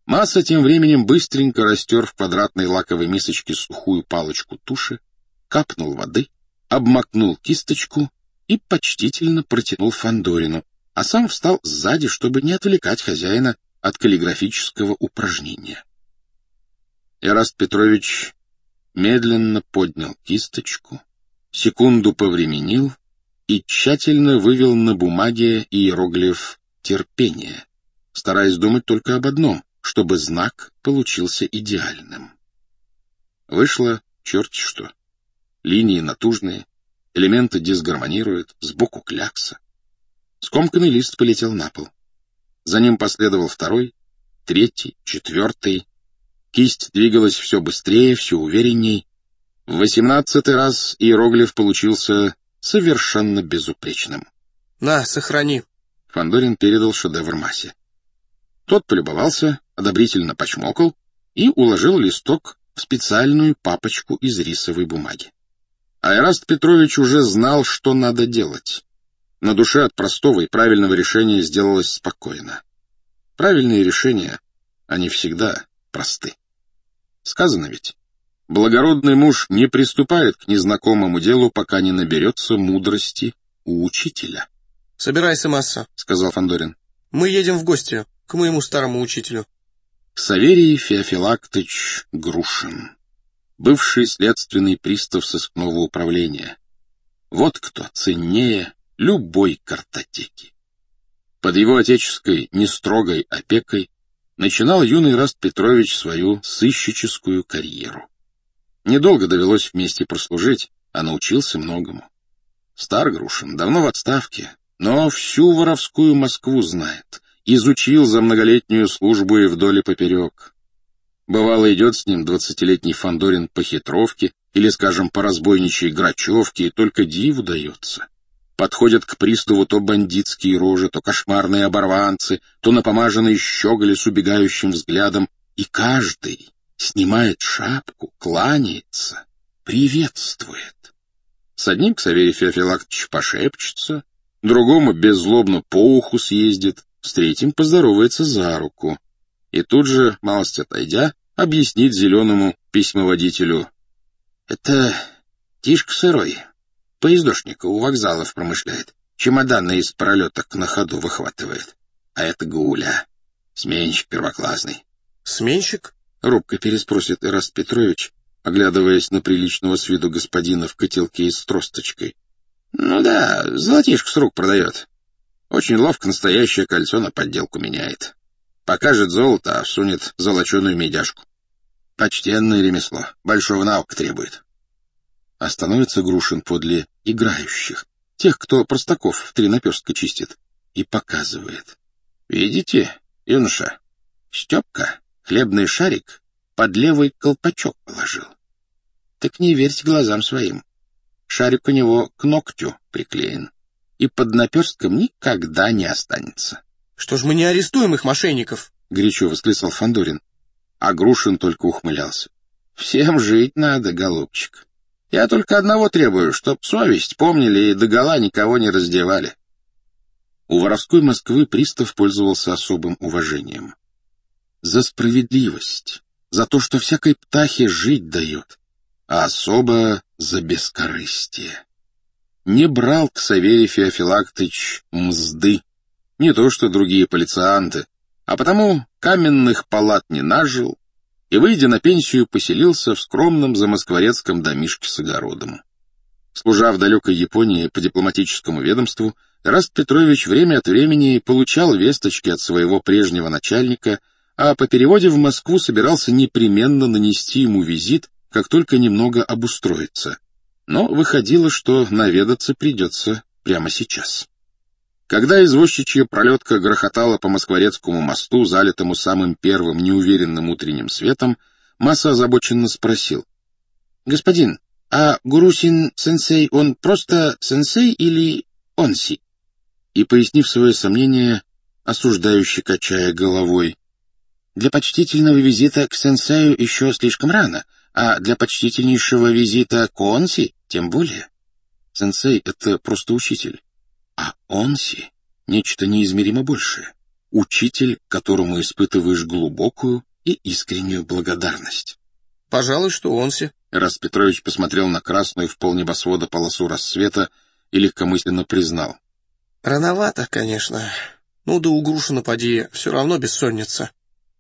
Масса тем временем быстренько растер в квадратной лаковой мисочке сухую палочку туши, капнул воды, обмакнул кисточку и почтительно протянул Фандорину, а сам встал сзади, чтобы не отвлекать хозяина от каллиграфического упражнения. Эраст Петрович медленно поднял кисточку, секунду повременил и тщательно вывел на бумаге иероглиф «терпение», стараясь думать только об одном, чтобы знак получился идеальным. Вышло черти что. Линии натужные, элементы дисгармонируют, сбоку клякса. Скомканный лист полетел на пол. За ним последовал второй, третий, четвертый. Кисть двигалась все быстрее, все уверенней. В 18-й раз иероглиф получился совершенно безупречным. «На, сохрани». Фандорин передал шедевр Масе. Тот полюбовался, одобрительно почмокал и уложил листок в специальную папочку из рисовой бумаги. А Эраст Петрович уже знал, что надо делать. На душе от простого и правильного решения сделалось спокойно. Правильные решения, они всегда просты. Сказано ведь, благородный муж не приступает к незнакомому делу, пока не наберется мудрости у учителя. — Собирайся, Масса, — сказал Фандорин. — Мы едем в гости к моему старому учителю. Саверий Феофилактыч Грушин, бывший следственный пристав сыскного управления. Вот кто ценнее любой картотеки. Под его отеческой нестрогой опекой начинал юный Эраст Петрович свою сыщическую карьеру. Недолго довелось вместе прослужить, а научился многому. Стар Грушин, давно в отставке, но всю воровскую Москву знает, изучил за многолетнюю службу и вдоль и поперек. Бывало, идет с ним 20-летний Фандорин по хитровке или, скажем, по разбойничьей грачевке, и только диву дается. Подходят к приставу то бандитские рожи, то кошмарные оборванцы, то напомаженные щеголи с убегающим взглядом, и каждый снимает шапку, кланяется, приветствует. С одним Саверий Феофилактович пошепчется, другому беззлобно по уху съездит, с третьим поздоровается за руку. И тут же, малость отойдя, объяснит зеленому письмоводителю: «Это Тишка Сырой, поездошника у вокзалов промышляет, чемоданы из пролеток на ходу выхватывает. А это Гуля, сменщик первоклассный». «Сменщик?» — робко переспросит Эраст Петрович, оглядываясь на приличного с виду господина в котелке с тросточкой. «Ну да, золотишко с рук продает. Очень ловко настоящее кольцо на подделку меняет. Покажет золото, а всунет золоченую медяшку. Почтенное ремесло, большого наука требует». Остановится Грушин подле играющих, тех, кто простаков в 3 наперстка чистит, и показывает. «Видите, юноша, Степка хлебный шарик под левый колпачок положил. Так не верьте глазам своим. Шарик у него к ногтю приклеен, и под наперстком никогда не останется». «Что ж мы не арестуем их, мошенников?» — горячо восклицал Фандорин. А Грушин только ухмылялся. «Всем жить надо, голубчик. Я только одного требую, чтоб совесть помнили и догола никого не раздевали». У воровской Москвы пристав пользовался особым уважением. За справедливость, за то, что всякой птахе жить дает, а особо за бескорыстие. Не брал к Саверий Феофилактыч мзды, не то что другие полицианты, а потому каменных палат не нажил и, выйдя на пенсию, поселился в скромном замоскворецком домишке с огородом. Служа в далекой Японии по дипломатическому ведомству, Эраст Петрович время от времени получал весточки от своего прежнего начальника, а по переводе в Москву собирался непременно нанести ему визит, как только немного обустроится. Но выходило, что наведаться придется прямо сейчас. Когда извозчичья пролетка грохотала по Москворецкому мосту, залитому самым первым неуверенным утренним светом, Масса озабоченно спросил: «Господин, а Грушин-сенсей, он просто сенсей или онси?» И, пояснив свое сомнение, осуждающе качая головой: «Для почтительного визита к сенсею еще слишком рано, а для почтительнейшего визита к онси тем более. Сенсей — это просто учитель. А онси — нечто неизмеримо большее. учитель, которому испытываешь глубокую и искреннюю благодарность. Пожалуй, что онси. Эраст Петрович посмотрел на красную в полнебосвода полосу рассвета и легкомысленно признал. Рановато, конечно. Ну да у Грушина поди все равно бессонница.